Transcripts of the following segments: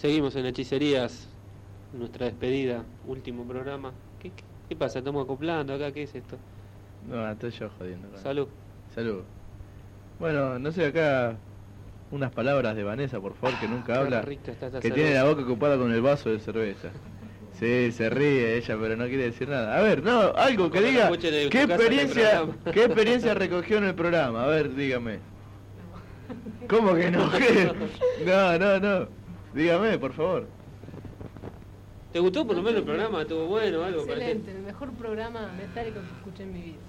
Seguimos en Hechicerías, nuestra despedida, último programa. ¿Qué pasa? ¿Estamos acoplando acá? ¿Qué es esto? No, estoy yo jodiendo. Salud. Salud. Bueno, no sé, acá unas palabras de Vanessa, por favor, que nunca habla. Que tiene la boca ocupada con el vaso de cerveza. Sí, se ríe ella, pero no quiere decir nada. A ver, no, algo que diga. ¿Qué experiencia recogió en el programa? A ver, dígame. ¿Cómo que no? No. Dígame, por favor. ¿Te gustó por lo menos el programa? ¿Estuvo bueno? Algo excelente, el mejor programa metálico que escuché en mi vida.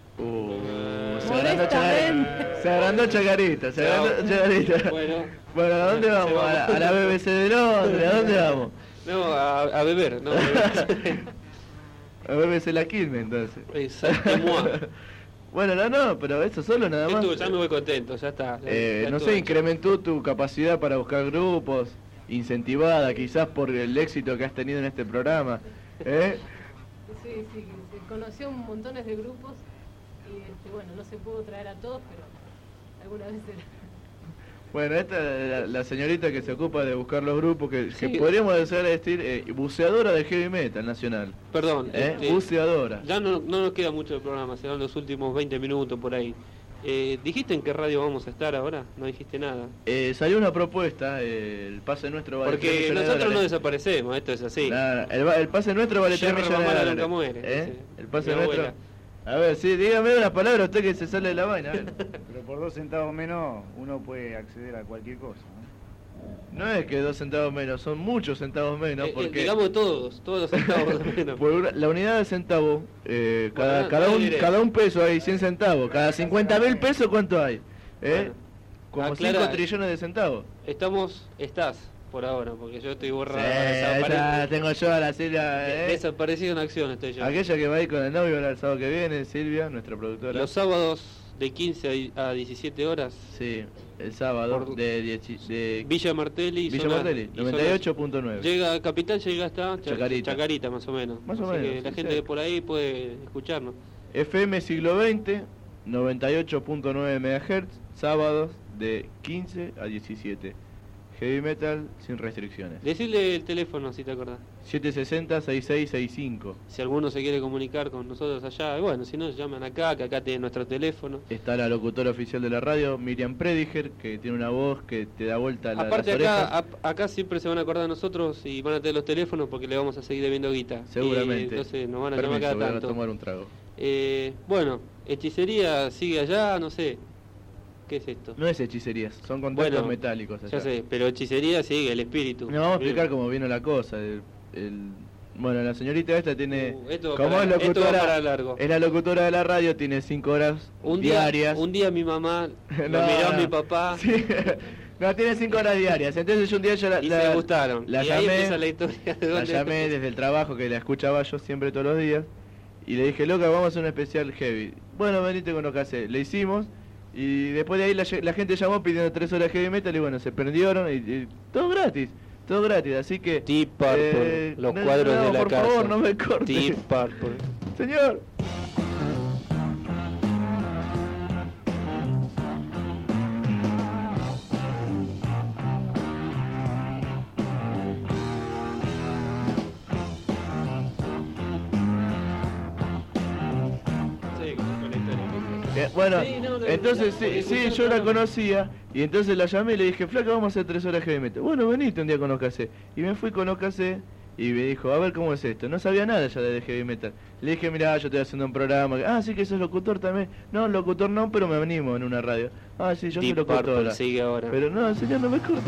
Se agrandó Chacarita. Bueno, ¿a dónde vamos? ¿A la BBC de Londres? ¿A dónde vamos? No, a beber, no. A BBC la Quilmes, entonces. Exacto. Bueno, no, pero eso solo nada más. Ya me voy contento, ya está. No sé, incrementó tu capacidad para buscar grupos, incentivada quizás por el éxito que has tenido en este programa. Sí, se conoció montones de grupos y bueno, no se pudo traer a todos, pero alguna vez era. Bueno, esta es la señorita que se ocupa de buscar los grupos, que podríamos decir buceadora de heavy metal nacional. Perdón. Buceadora. Ya no nos queda mucho del programa, serán los últimos 20 minutos por ahí. ¿Dijiste en qué radio vamos a estar ahora? No dijiste nada. Salió una propuesta, el pase nuestro vale porque nosotros no desaparecemos, esto es así. El pase nuestro vale 3 millones de dólares. Nunca muere. El pase nuestro... A ver, sí, dígame unas palabras usted que se sale de la vaina. Pero por 2 centavos menos uno puede acceder a cualquier cosa, ¿no? No es que 2 centavos menos, son muchos centavos menos. Porque digamos todos los centavos menos. La unidad de centavo, cada un peso hay 100 centavos. Cada 50.000 pesos, ¿cuánto hay? Como 5 trillones de centavos. Estás por ahora, porque yo estoy borrado. Tengo yo a la Silvia. Desaparecido en acción estoy yo. Aquella que va a ir con el novio el sábado que viene, Silvia, nuestra productora. Los sábados de 15 a 17 horas. Sí, el sábado de Villa Martelli, 98.9. Llega Capital, llega hasta Chacarita más o menos. Más o menos. Que la gente de por ahí puede escucharnos. FM Siglo XX, 98.9 MHz, sábados de 15 a 17. Heavy metal sin restricciones. Decirle el teléfono si te acordás. 760-6665. Si alguno se quiere comunicar con nosotros allá, bueno, si no, llaman acá, que acá tiene nuestro teléfono. Está la locutora oficial de la radio, Miriam Prediger, que tiene una voz que te da vuelta las orejas. Aparte acá siempre se van a acordar de nosotros y van a tener los teléfonos porque le vamos a seguir debiendo guita. Seguramente. Entonces nos van a llamar cada tanto. Voy a tomar un trago. Bueno, hechicería sigue allá, no sé. ¿Qué es esto? No es hechicerías, son contactos metálicos allá. Ya sé, pero hechicería sigue, el espíritu. No, vamos a explicar cómo vino la cosa. Bueno, la señorita esta tiene... como es locutora, es la locutora de la radio, tiene 5 horas diarias. Un día mi mamá lo miró a mi papá. Sí. No, tiene 5 horas diarias. Entonces un día yo se gustaron. La y llamé, ahí empieza la historia de la llamé desde el trabajo, que la escuchaba yo siempre todos los días. Y le dije, loca, vamos a hacer un especial heavy. Bueno, venite con lo que hace. Le hicimos. Y después de ahí la gente llamó pidiendo 3 horas de heavy metal y bueno, se prendieron y todo gratis, así que... Deep Purple, los cuadros de la por casa. Por favor, no me cortes. Deep Purple. Señor. Bueno, entonces sí, yo la conocía y entonces la llamé y le dije, flaca, vamos a hacer 3 horas de heavy metal. Bueno, venite un día con Ocasé. Y me fui con Ocasé y me dijo, a ver cómo es esto. No sabía nada ya de heavy metal. Le dije, mirá, yo estoy haciendo un programa. Ah, sí que sos locutor también. No, locutor no, pero me animo en una radio. Ah, sí, yo soy locutora. Sigue ahora. Pero no, señor, no me corte.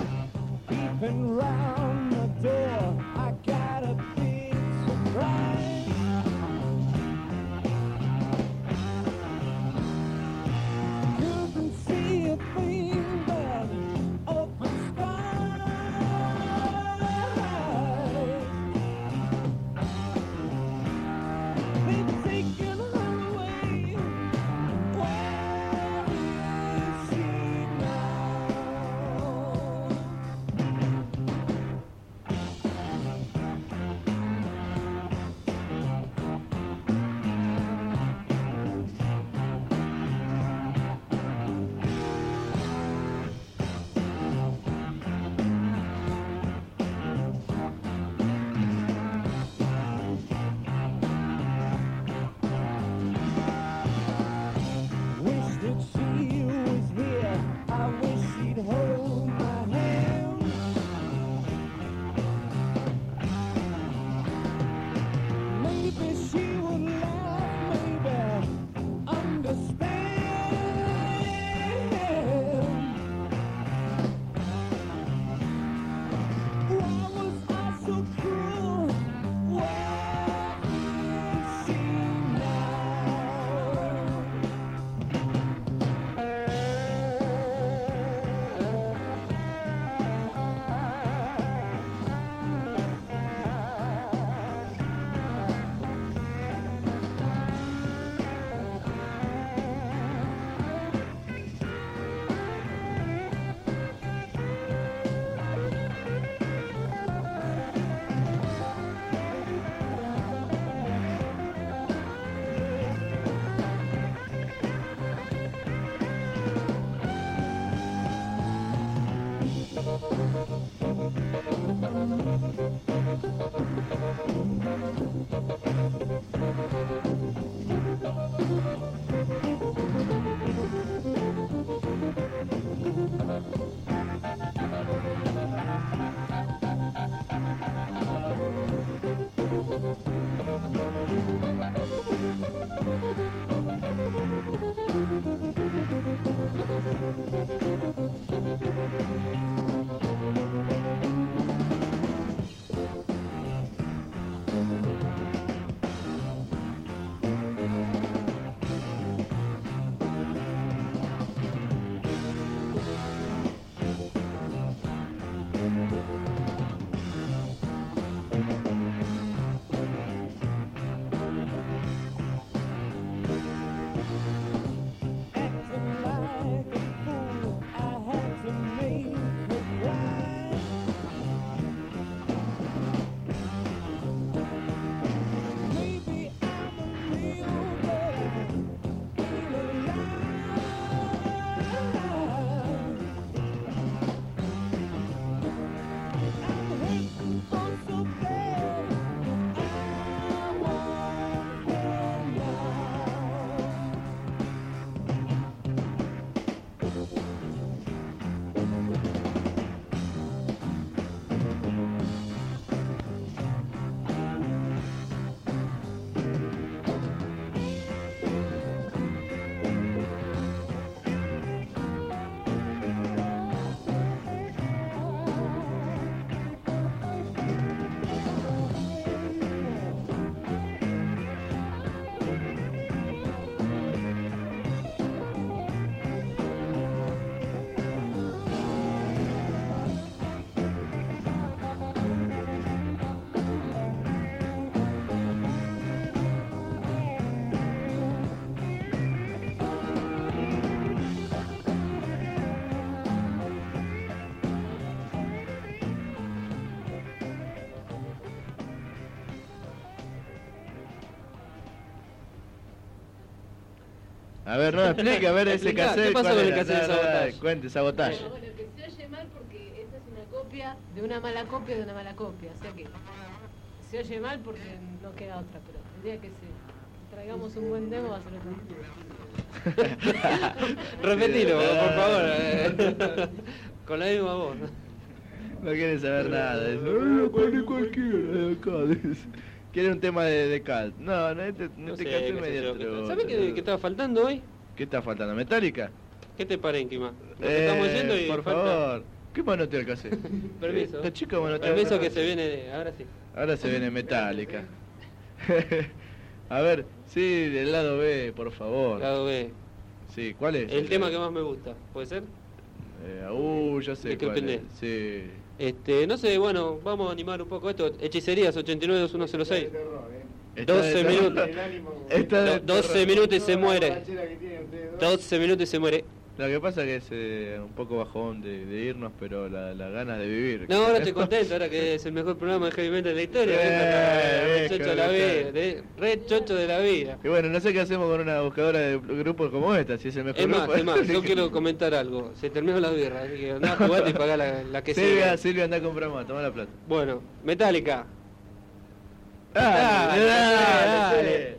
A ver, no, explique, a ver ese cassette. ¿Qué pasó con el cassette de Sabotage? Cuente, Sabotage. Bueno, que se oye mal porque esta es una copia de una mala copia de una mala copia. O sea que se oye mal porque no queda otra, pero el día que traigamos un buen demo va a ser otra. Repetilo, por favor. Con la misma voz. No quiere saber nada. Cualquiera acá. Quiere un tema de Cult. No, este caso es medio. ¿Sabes qué estaba faltando hoy? ¿Qué está faltando? ¿Metallica? ¿Qué te parece, Kima? Estamos yendo y por falta... favor. ¿Qué manotea el cassette? Permiso. Esta chica manotea. Permiso que se viene. Ahora sí. Ahora se viene Metallica. A ver, sí, del lado B, por favor. Lado B. Sí, ¿cuál es? El tema que más me gusta, ¿puede ser? Ya sé cuál es. Sí. No sé, bueno, vamos a animar un poco esto. Hechicerías 892106. 12 minutos. 12 minutos y se muere. 12 minutos y se muere. Lo que pasa que es un poco bajón de irnos, pero la ganas de vivir. No, ahora estoy contento, ahora que es el mejor programa de heavy metal de la historia. Re chocho de la vida, re chocho de la vida. Y bueno, no sé qué hacemos con una buscadora de grupos como esta, si es el mejor grupo. Es más, yo quiero comentar algo. Se terminó la birra, así que andá a jugar y pagá la que sea. Silvia, andá a comprar más, tomá la plata. Bueno, Metallica. Dale.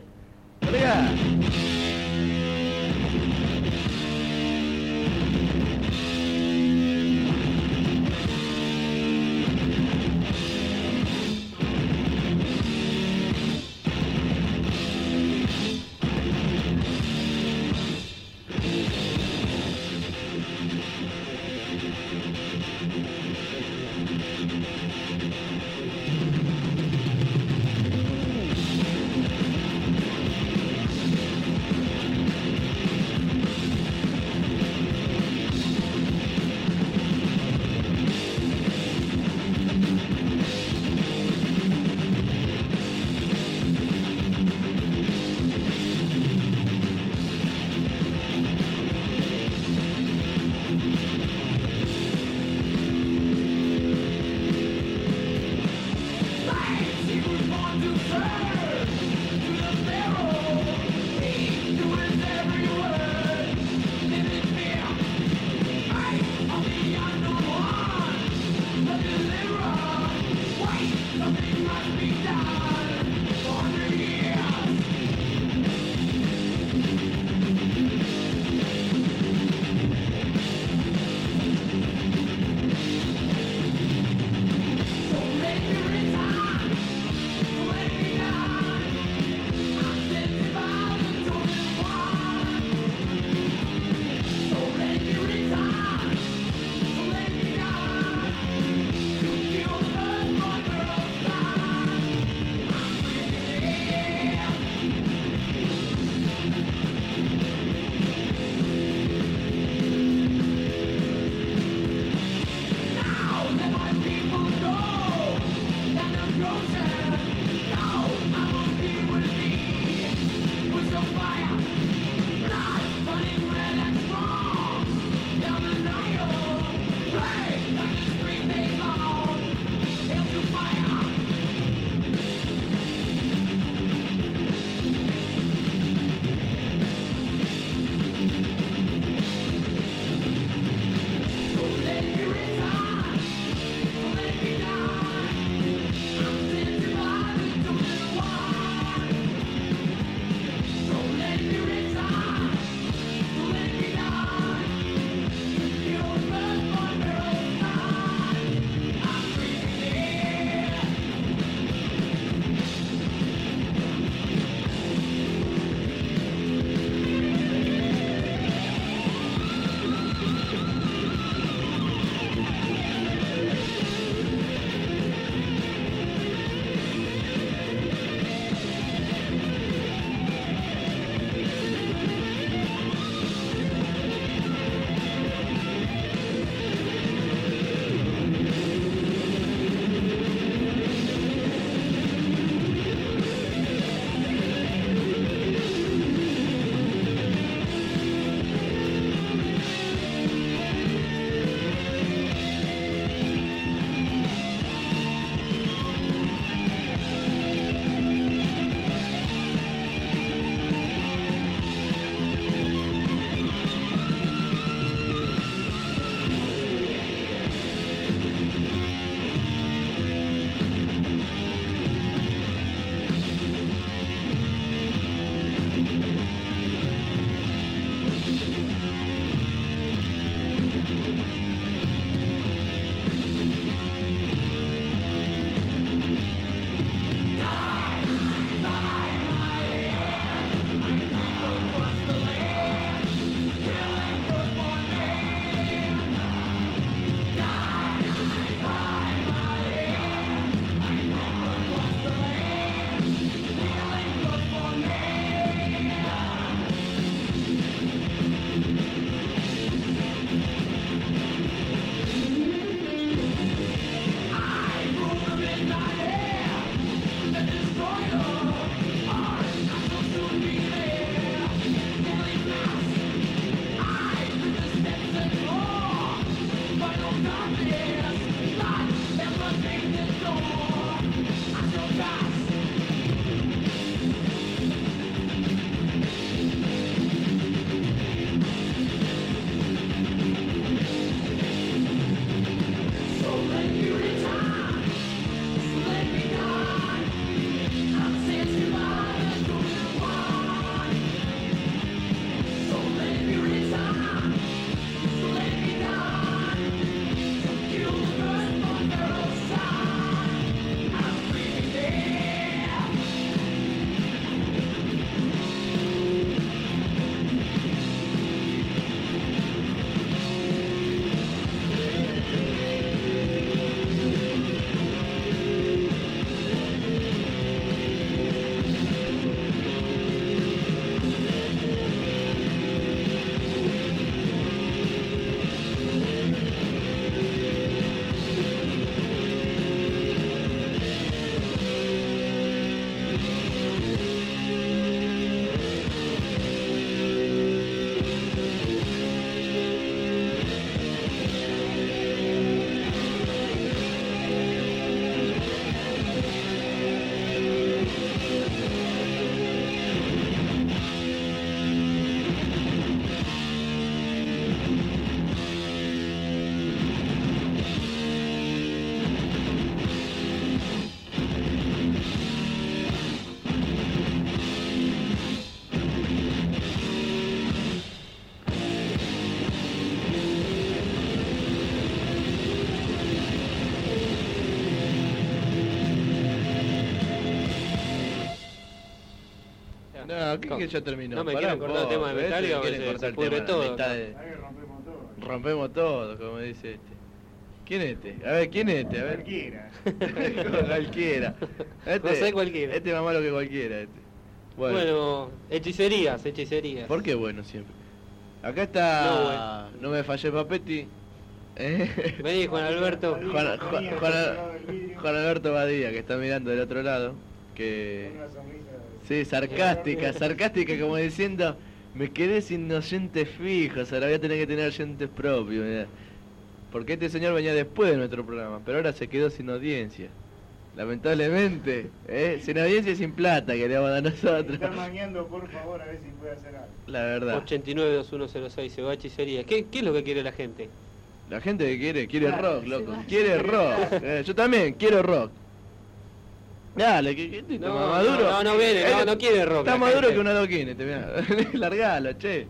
No, que ya terminó. No me quieren cortar el tema de Metallica, se pudre todo. Rompemos todo, como dice este. ¿Quién es este? A ver, ¿quién es este? A ver. Cualquiera. No sé cualquiera. Este es más malo que cualquiera, este. Bueno, hechicerías. ¿Por qué bueno siempre? Acá está... No me fallé Papetti. Vení, Juan Alberto. Juan Alberto Badía, que está mirando del otro lado. Que... Sí, sarcástica como diciendo... Me quedé sin oyentes fijos, ahora voy a tener que tener oyentes propios, mirá. Porque este señor venía después de nuestro programa, pero ahora se quedó sin audiencia. Lamentablemente, sin audiencia y sin plata que le vamos a dar nosotros. Está mañando, por favor, a ver si puede hacer algo. La verdad. 892106, se va hechicería. ¿Qué es lo que quiere la gente? La gente que quiere rock, loco. Quiere rock. Yo también quiero rock. Dale, que está maduro. No viene, no quiere rock. Está maduro que un adoquín, largalo, che.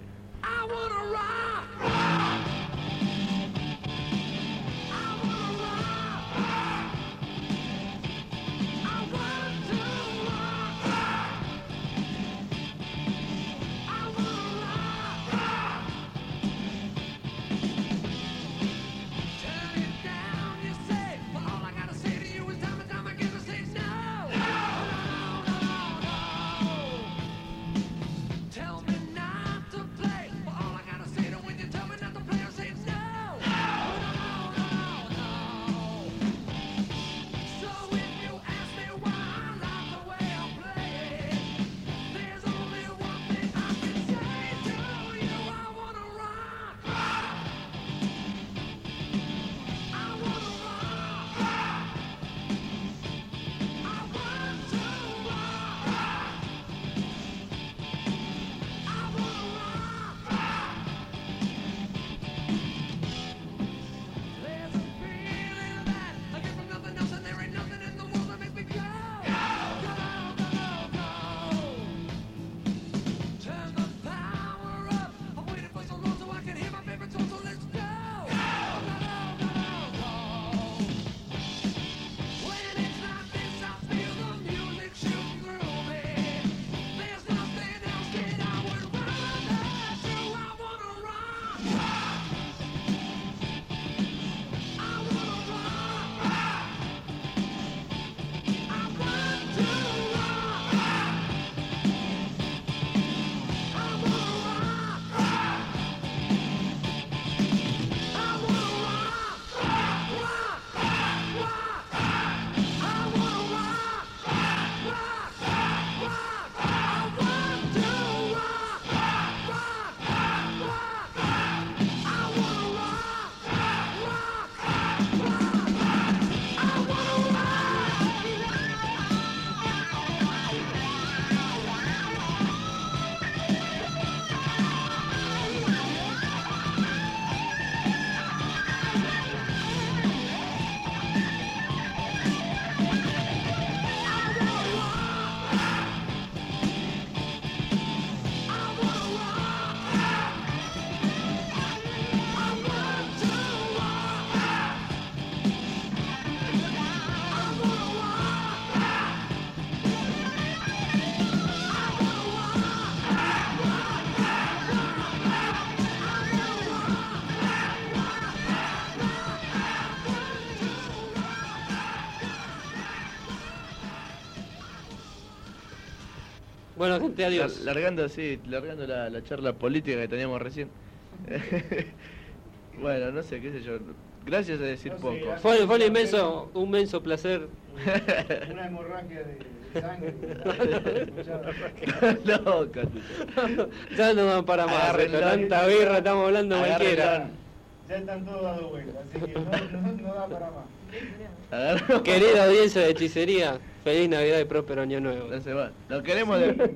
Bueno, gente, adiós. Largando la charla política que teníamos recién. Bueno, no sé, qué sé yo. Gracias a decir poco. Fue un inmenso placer. Una hemorragia de sangre. Loco. Ya no dan para más. Tanta birra, estamos hablando cualquiera. Ya están todos dando vueltas, así que no da para más. Querida audiencia de hechicería, feliz Navidad y próspero Año Nuevo. No se va. Nos queremos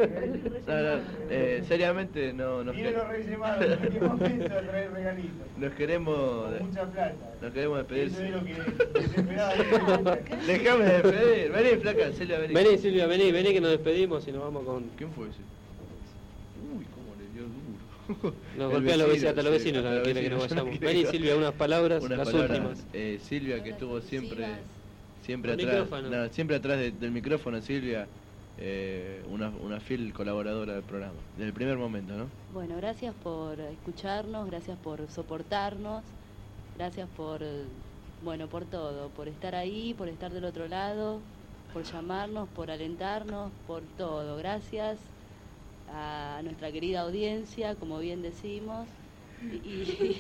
seriamente no nos queremos. Los Reyes Magos, en qué momento a traer regalitos. Nos queremos. Con mucha plata. Nos queremos despedir. Eso es lo que Déjame despedir. Vení, flaca, Silvia, vení. Vení, Silvia, vení que nos despedimos y nos vamos con. ¿Quién fue ese? Uy, cómo le dio duro. Nos golpean los vecinos, hasta los vecinos no quieren que nos vayamos. Vení, Silvia, unas palabras, las últimas. Silvia, que estuvo siempre atrás. No, siempre atrás del micrófono, Silvia. una fiel colaboradora del programa, desde el primer momento, ¿no? Bueno, gracias por escucharnos, gracias por soportarnos, gracias por todo, por estar ahí, por estar del otro lado, por llamarnos, por alentarnos, por todo. Gracias a nuestra querida audiencia, como bien decimos. Y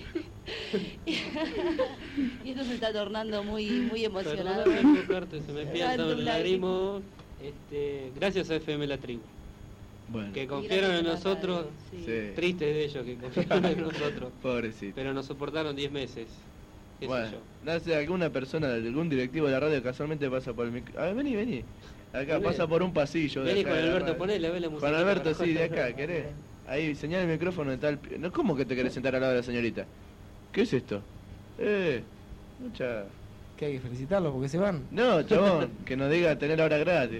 esto se está tornando muy emocionado. Se me piensa un lagrimo. Gracias a FM La Tribu, bueno, que confiaron en nosotros, sí. Tristes de ellos que confiaron en nosotros. Pobrecito. Pero nos soportaron 10 meses. Bueno, no sé, alguna persona, algún directivo de la radio casualmente pasa por el micro. A ver, vení. Acá pasa por un pasillo. Vení con Alberto, ponele, ve la música. Con Alberto, sí, de acá, ¿querés? Ahí, señala el micrófono de tal... No, ¿cómo que te querés sentar al lado de la señorita? ¿Qué es esto? Mucha... ¿Que hay que felicitarlos porque se van? No, chabón, que nos diga tener hora gratis.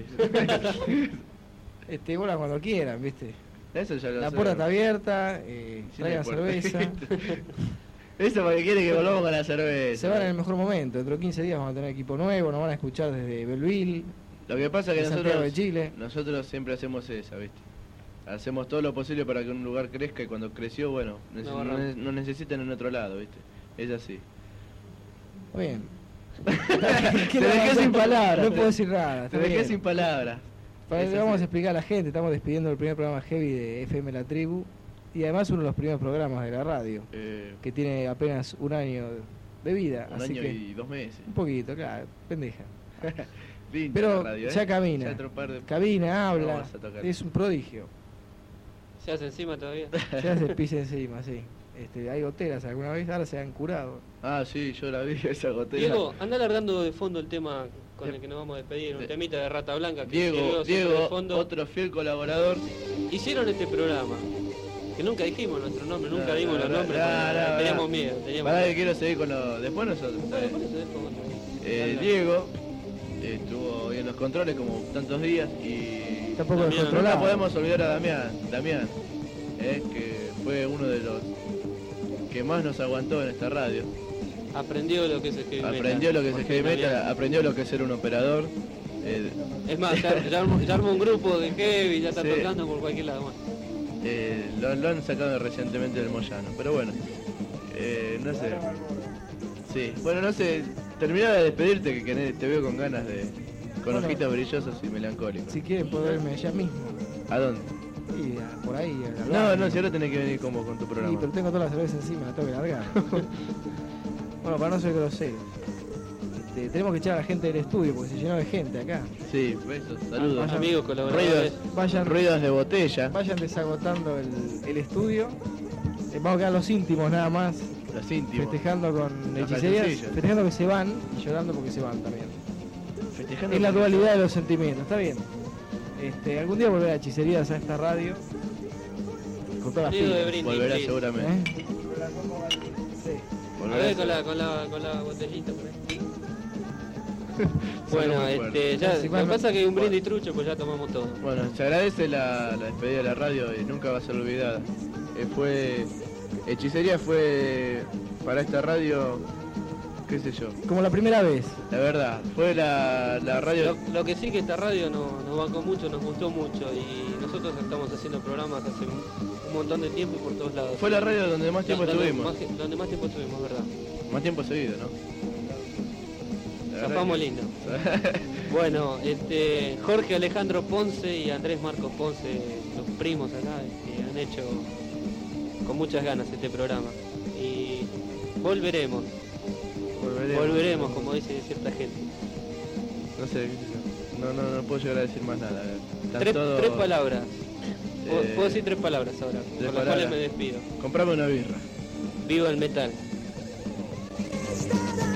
Bueno, cuando quieran, ¿viste? Eso ya lo La puerta está abierta, traigan cerveza. Eso porque quiere que volvamos con la cerveza. Se van en el mejor momento, dentro de 15 días vamos a tener equipo nuevo, nos van a escuchar desde Belleville. Lo que pasa es que de Chile. nosotros siempre hacemos esa, ¿viste? Hacemos todo lo posible para que un lugar crezca y cuando creció, bueno, no necesitan en otro lado, ¿viste? Es así. Muy bien. Te dejé sin palabras. No puedo decir nada. Te dejé sin palabras. Vamos a explicar a la gente. Estamos despidiendo el primer programa heavy de FM La Tribu. Y además uno de los primeros programas de la radio. Que tiene apenas un año de vida. Un año y 2 meses. Un poquito, claro. Pendeja. Pero radio, ya camina. Camina, habla. Es un prodigio. ¿Se hace encima todavía? Se hace pis encima, sí. Hay goteras alguna vez, ahora se han curado. Ah, sí, yo la vi, esa gotera. Diego, anda alargando de fondo el tema con el que nos vamos a despedir, un temita de Rata Blanca. Que Diego, de fondo. Otro fiel colaborador. Hicieron este programa, que nunca dijimos nuestro nombre, nunca dimos los nombres, teníamos miedo. Pará que quiero seguir con lo... Después nosotros. Diego estuvo en los controles como tantos días y... Tampoco nunca podemos olvidar a Damián, que fue uno de los que más nos aguantó en esta radio. Aprendió lo que es el heavy metal. Aprendió lo que es el heavy metal, aprendió lo que es ser un operador. Es más, ya armó un grupo de heavy, ya está tocando por cualquier lado más. Lo han sacado recientemente del Moyano, pero bueno, no sé. Sí, bueno, no sé, terminá de despedirte que te veo con ganas de... Con ojitos brillosos y melancólicos. Si quieren puedo verme allá mismo. ¿A dónde? Y por ahí. No, si ahora tenés que venir como con tu programa. Sí, pero tengo toda la cerveza encima, la tengo que largar. Bueno, para no ser grosero. Tenemos que echar a la gente del estudio porque se llenó de gente acá. Sí, besos, saludos. Amigos, colaboradores. Ruidos de botella. Vayan desagotando el estudio. Vamos a quedar los íntimos nada más. Los íntimos. Festejando con hechicerías. Festejando que se van y llorando porque se van también. Es la dualidad de los sentimientos, está bien. Algún día volverá Hechicerías a esta radio con todas las pilas. Volverá seguramente. Sí. A ver con la botellita por ahí. Bueno, lo que pasa es que hay un brindis trucho, pues ya tomamos todo. Bueno, se agradece la despedida de la radio y nunca va a ser olvidada. Hechicería fue para esta radio, qué sé yo. Como la primera vez. La verdad, fue la radio... Lo que sí que esta radio nos bancó mucho, nos gustó mucho y nosotros estamos haciendo programas hace un montón de tiempo y por todos lados. Fue la radio donde más tiempo estuvimos. Donde más tiempo estuvimos, ¿verdad? Más tiempo seguido, ¿no? Zafamos lindo. Bueno, Jorge Alejandro Ponce y Andrés Marcos Ponce, los primos acá, han hecho con muchas ganas este programa. Y volveremos, como dice cierta gente. No sé, no puedo llegar a decir más nada. Tres palabras. Puedo decir 3 palabras ahora, con las cuales me despido. Comprame una birra. Viva el metal.